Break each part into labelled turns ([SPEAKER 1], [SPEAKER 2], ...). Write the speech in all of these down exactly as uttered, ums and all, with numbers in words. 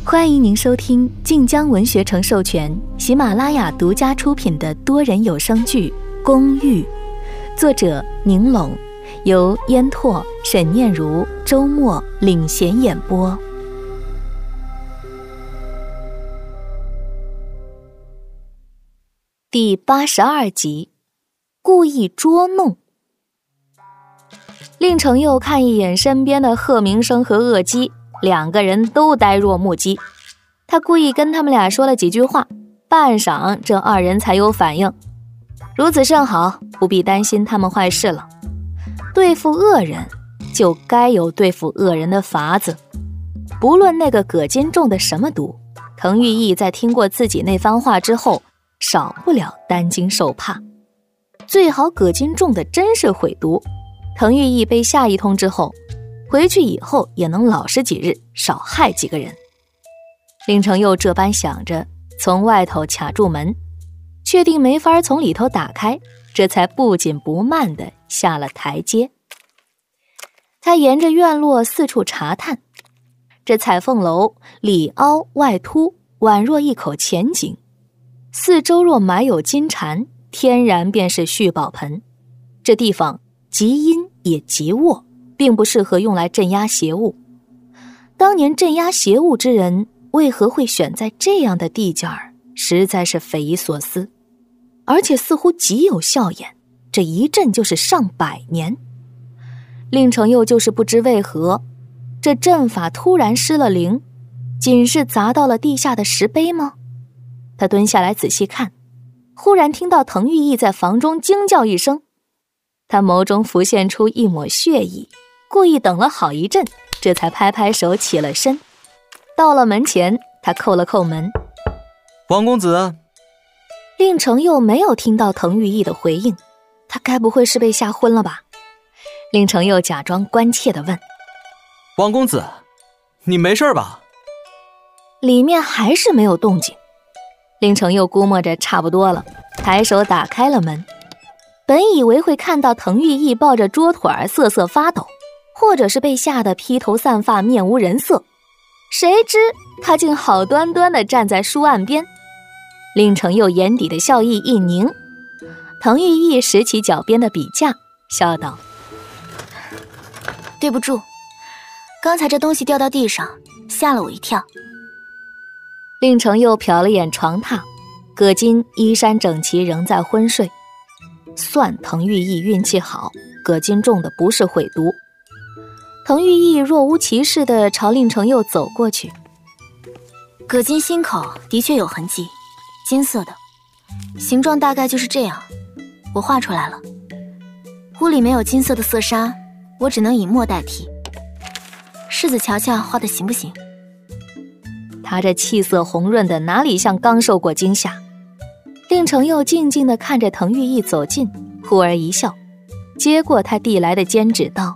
[SPEAKER 1] 欢迎您收听晋江文学城授权、喜马拉雅独家出品的多人有声剧《公寓》，作者宁拢，由烟拓、沈念如、周末领衔演播。第八十二集，故意捉弄。令程佑看一眼身边的贺明生和鄂基，两个人都呆若木鸡。他故意跟他们俩说了几句话，半晌这二人才有反应。如此甚好，不必担心他们坏事了。对付恶人就该有对付恶人的法子，不论那个葛金中的什么毒，滕玉义在听过自己那番话之后，少不了担惊受怕。最好葛金中的真是毁毒，滕玉义被吓一通之后，回去以后也能老实几日，少害几个人。令程佑这般想着，从外头卡住门，确定没法从里头打开，这才不紧不慢地下了台阶。他沿着院落四处查探，这彩凤楼里凹外凸，宛若一口浅井，四周若埋有金蝉，天然便是蓄宝盆。这地方极阴也极卧，并不适合用来镇压邪物。当年镇压邪物之人为何会选在这样的地界儿，实在是匪夷所思，而且似乎极有效验，这一镇就是上百年。令程佑就是不知为何，这阵法突然失了灵，仅是砸到了地下的石碑吗？他蹲下来仔细看，忽然听到滕玉义在房中惊叫一声，他眸中浮现出一抹血意，故意等了好一阵，这才拍拍手起了身。到了门前，他叩了叩门。
[SPEAKER 2] 王公子。
[SPEAKER 1] 令程佑没有听到滕玉义的回应，他该不会是被吓昏了吧？令程佑假装关切地问。
[SPEAKER 2] 王公子，你没事吧？
[SPEAKER 1] 里面还是没有动静。令程佑估摸着差不多了，抬手打开了门。本以为会看到滕玉义抱着桌腿儿瑟瑟发抖，或者是被吓得披头散发面无人色，谁知他竟好端端地站在书案边。令程佑眼底的笑意一凝，滕玉义拾起脚边的笔架，笑道：
[SPEAKER 3] 对不住，刚才这东西掉到地上，吓了我一跳。
[SPEAKER 1] 令程佑瞟了眼床榻，葛金衣衫整齐，仍在昏睡。算滕玉义运气好，葛金中的不是毁毒。滕玉义若无其事地朝令程佑走过去。
[SPEAKER 3] 葛金心口的确有痕迹，金色的，形状大概就是这样，我画出来了。屋里没有金色的色纱，我只能以墨代替。世子瞧瞧画的行不行？
[SPEAKER 1] 他这气色红润的，哪里像刚受过惊吓？令程佑静静地看着滕玉义走近，忽而一笑，接过他递来的笺纸道：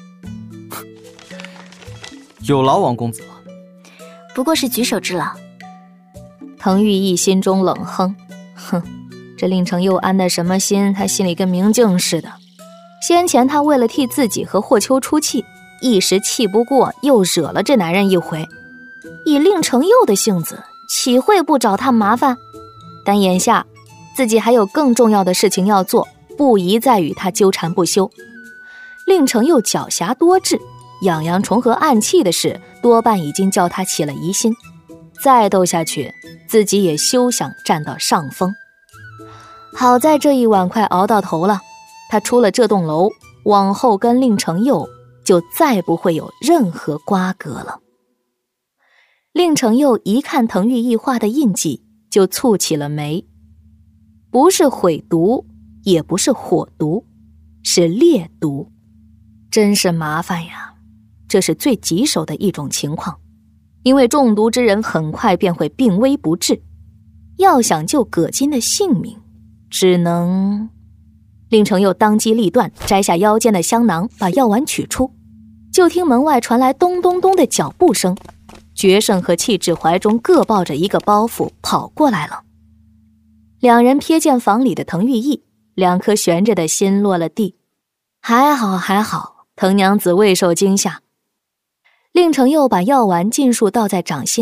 [SPEAKER 2] 有劳王公子了。
[SPEAKER 3] 不过是举手之劳。
[SPEAKER 1] 滕玉义心中冷哼，哼，这令程佑安的什么心，他心里跟明镜似的。先前他为了替自己和霍秋出气，一时气不过，又惹了这男人一回。以令程佑的性子，岂会不找他麻烦？但眼下自己还有更重要的事情要做，不宜再与他纠缠不休。令程佑狡黠多智，养阳虫和暗器的事多半已经叫他起了疑心，再斗下去自己也休想占到上风。好在这一晚快熬到头了，他出了这栋楼，往后跟令程佑就再不会有任何瓜葛了。令程佑一看滕玉义画的印记，就蹙起了眉。不是毁毒，也不是火毒，是烈毒。真是麻烦呀，这是最棘手的一种情况，因为中毒之人很快便会病危不治。要想救葛金的性命，只能……令程佑当机立断，摘下腰间的香囊，把药丸取出。就听门外传来咚咚咚的脚步声，决胜和气质怀中各抱着一个包袱跑过来了。两人瞥见房里的滕玉义，两颗悬着的心落了地。还好还好，滕娘子未受惊吓。令程佑把药丸尽数倒在掌心，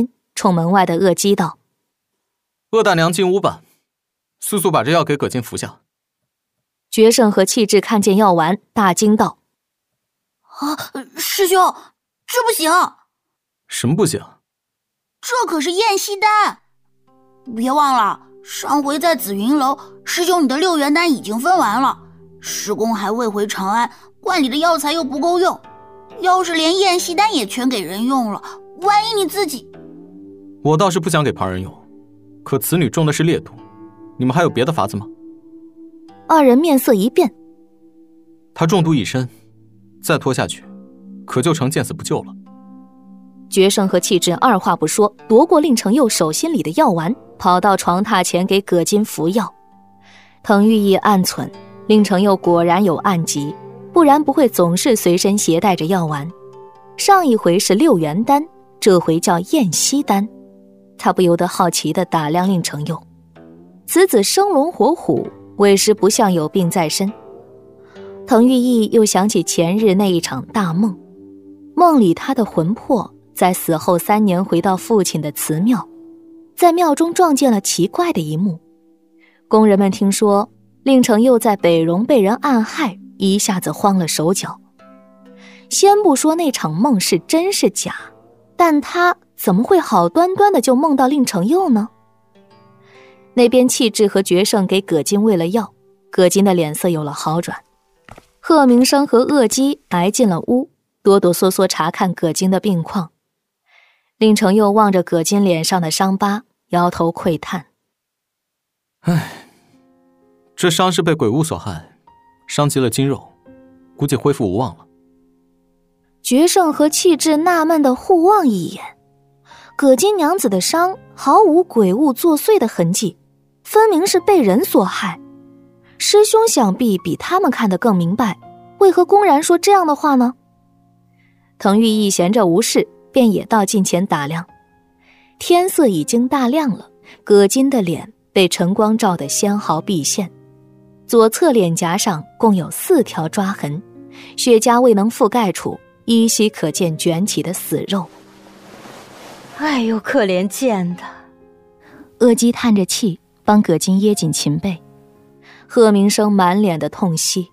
[SPEAKER 1] 冲门外的鄂姬道：“
[SPEAKER 2] 鄂大娘进屋吧，速速把这药给葛金服下。”
[SPEAKER 1] 决胜和气质看见药丸，大惊道：“
[SPEAKER 3] 啊，师兄，这不行！”“
[SPEAKER 2] 什么不行？”“
[SPEAKER 3] 这可是燕西丹，别忘了，上回在紫云楼，师兄你的六元丹已经分完了，师公还未回长安，罐里的药材又不够用，要是连燕西丹也全给人用了，万一你自己……”“
[SPEAKER 2] 我倒是不想给旁人用，可此女中的是烈毒，你们还有别的法子吗？”
[SPEAKER 1] 二人面色一变。
[SPEAKER 2] 她中毒已深，再拖下去，可就成见死不救了。
[SPEAKER 1] 决胜和气质二话不说，夺过令程佑手心里的药丸，跑到床榻前给葛金服药。滕玉义暗忖，令程佑果然有暗疾，不然不会总是随身携带着药丸。上一回是六元丹，这回叫燕西丹。他不由得好奇地打量令程佑，此子生龙活虎，委实不像有病在身。滕玉义又想起前日那一场大梦，梦里他的魂魄在死后三年回到父亲的祠庙，在庙中撞见了奇怪的一幕。工人们听说令程佑在北戎被人暗害，一下子慌了手脚。先不说那场梦是真是假，但他怎么会好端端的就梦到令程佑呢？那边气质和决胜给葛金喂了药，葛金的脸色有了好转。贺明生和鄂姬挨进了屋，哆哆嗦嗦查看葛金的病况。令程佑望着葛金脸上的伤疤，摇头喟叹：“
[SPEAKER 2] 唉，这伤是被鬼物所害，伤及了筋肉，估计恢复无望了。”
[SPEAKER 1] 决胜和气质纳闷地互望一眼，葛金娘子的伤毫无鬼物作祟的痕迹，分明是被人所害。师兄想必比他们看得更明白，为何公然说这样的话呢？滕玉义闲着无事，便也到近前打量。天色已经大亮了，葛金的脸被晨光照得纤毫毕现，左侧脸颊上共有四条抓痕，血痂未能覆盖处，依稀可见卷起的死肉。
[SPEAKER 4] 哎呦，可怜见的！
[SPEAKER 1] 鄂姬叹着气，帮葛金掖紧琴背。贺明生满脸的痛惜，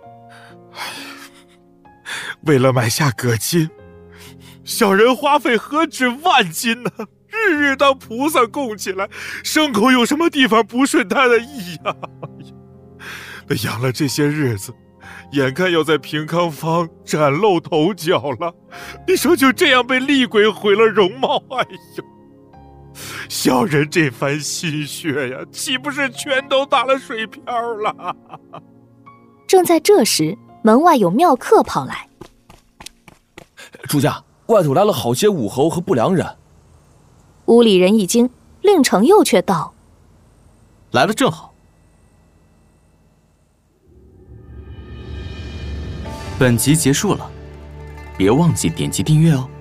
[SPEAKER 5] 为了买下葛金，小人花费何止万金呢？日日当菩萨供起来，牲口有什么地方不顺他的意呀？那养了这些日子，眼看要在平康坊崭露头角了，你说就这样被厉鬼毁了容貌？哎呦，小人这番心血呀，岂不是全都打了水漂了？
[SPEAKER 1] 正在这时，门外有庙客跑来。
[SPEAKER 6] 主家，外头来了好些武侯和不良人。
[SPEAKER 1] 屋里人一惊，令程佑却道：“
[SPEAKER 2] 来了正好。”本集结束了，别忘记点击订阅哦。